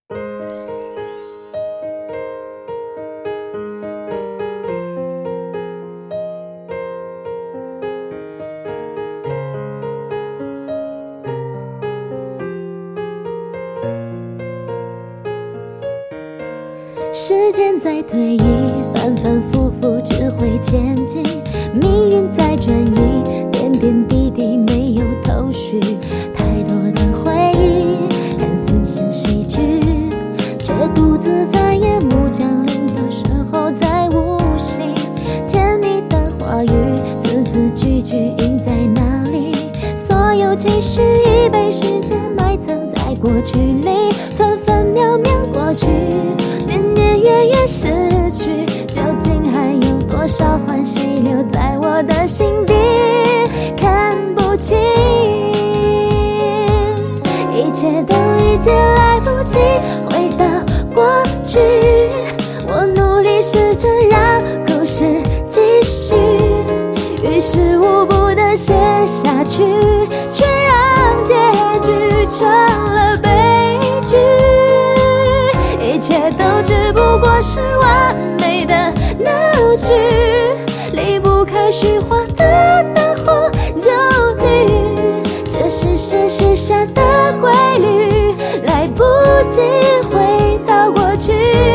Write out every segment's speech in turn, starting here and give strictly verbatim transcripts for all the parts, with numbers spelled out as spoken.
时间在推移，反反复复只会前进，命运在转移，点点滴滴没有头绪，太多的回忆看似像喜剧，却独自在夜幕降临的时候才悟醒，甜蜜的话语字字句句印在哪里，所有情绪已被时间埋藏在过去里，分分秒秒过去，年年月月逝去，究竟还有多少欢喜留在我的心底，看不清，一切都已经来不及回到过去，我努力试着让故事继续，于事无补的写下去，却让结局成了悲剧，一切都只不过是完美的闹剧，离不开虚幻的灯红酒绿，这是谁许下的规律，来不及回到过去，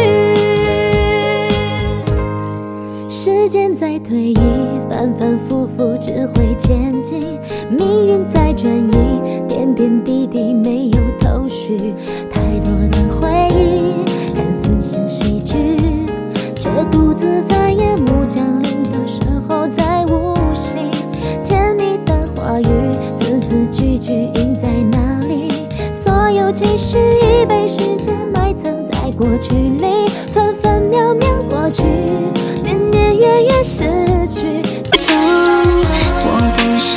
时间在推移，反反复复只会前进，命运在转移，点点滴滴没有头绪，太多的回忆看似像喜剧，却独自在夜幕降临的时候才悟醒，甜蜜的话语字字句句印在哪里，所有情绪已被时间埋藏在过去里，分分秒秒过去，年年月月逝去，走我不是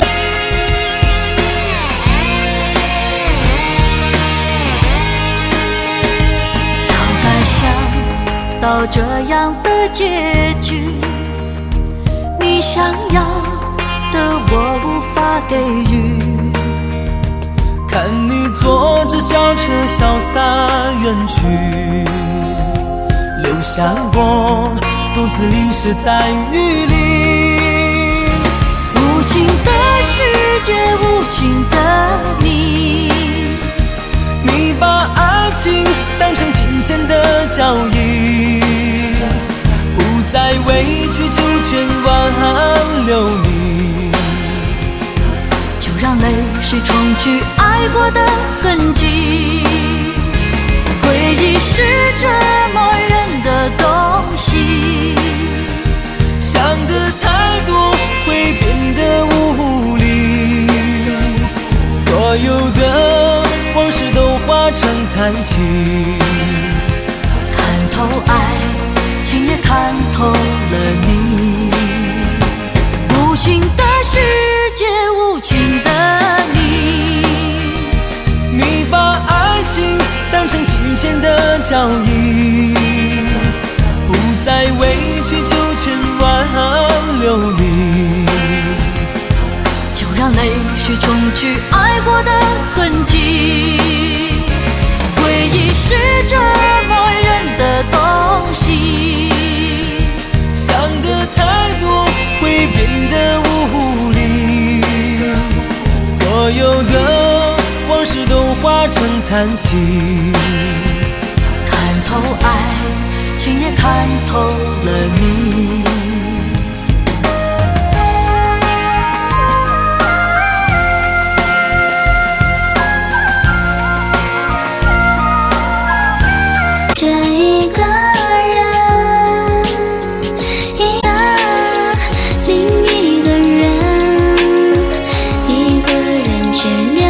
到这样的结局，你想要的我无法给予， 看你坐着小车潇洒远去，留下我独自淋湿在雨里， 无情的世界，无情的你， 你把爱情当成金钱的交易，不再委曲求全挽留你， 就让泪水冲去爱过的痕迹，回忆是折磨人的东西， 想的太多会变得无力，所有的往事都化成叹息， 看透爱情也看透了你，无情的世界，无情的你， 你把爱情当成金钱的交易，不再委曲求全挽留你， 就让泪水冲去爱过的痕迹，回忆是折磨人的东西， 想的太多会变得无力，所有的往事都化成叹息， 看透爱情也看透了你。